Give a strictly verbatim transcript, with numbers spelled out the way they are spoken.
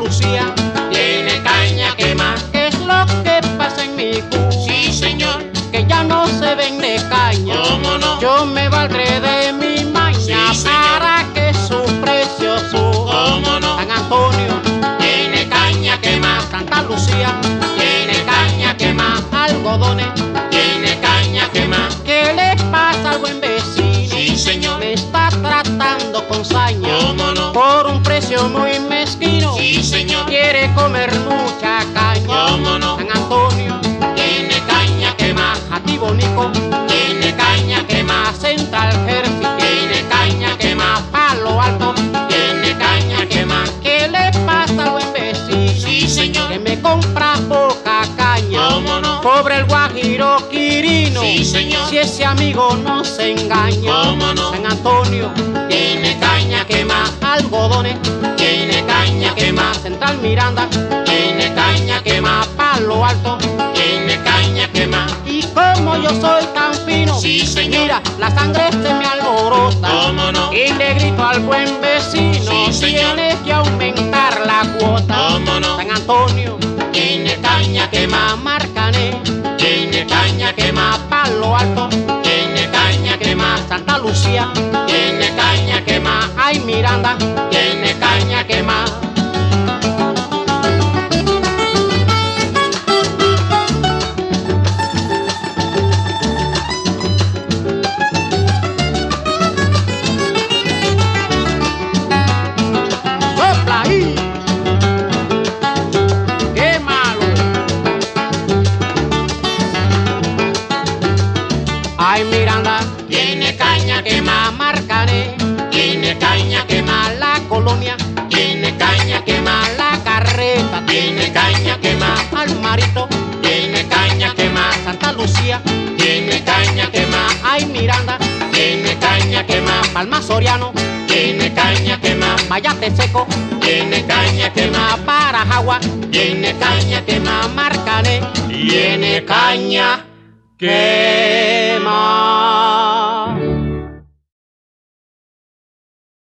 Lucía tiene caña quema. ¿Qué es lo que pasa en mi Cuba? Sí, señor, Que ya no se vende caña. ¿cómo no? Yo me valdré de mi maña Sí, señor. para que su precio suba. ¿Cómo no? San Antonio Tiene caña quema. Santa Lucía Tiene caña quema. algodones. Tiene caña quema. ¿Qué le pasa al buen vecino? Sí, señor, Me está tratando con saña ¿cómo no? por un precio muy mezquino. Sí, señor, Quiere comer mucha caña. ¿cómo no? San Antonio, Tiene caña quema. Jatibonico, Tiene caña quema. Central Jersey, Tiene caña quema. Palo Alto. Tiene caña quema. ¿Qué le pasa al buen vecino? Sí, señor, Que me compra poca caña. ¿cómo no? Pobre el guajiro Quirino. Sí, señor, Si ese amigo no se engaña. ¿cómo no? San Antonio, Tiene caña quema. algodones. Tiene caña quema. Central Miranda, Tiene caña quema. Palo Alto. Tiene caña quema. Y como yo soy tan fino, Sí, señor, mira, la sangre se me alborota. ¿cómo no? Y le grito al buen vecino, Sí, señor. tienes que aumentar la cuota. ¿Cómo no? San Antonio, Tiene caña quema. Marcané, Tiene caña quema. Palo Alto, Tiene caña quema. Santa Lucía, Tiene caña quema. ay Miranda, Tiene caña quema. sopla ahí. Qué malo. Ay Miranda, Tiene caña quema. Marcané, Tiene caña quema. a la colonia, Tiene caña quema. a la carreta, Tiene caña quema. al marito, Tiene caña quema. Santa Lucía, Tiene caña quema. ay Miranda, Tiene caña quema. Palma Soriano, Tiene caña quema. Mayate Seco, Tiene caña quema. para Jagua, Tiene caña quema. Marcané, Tiene caña quema.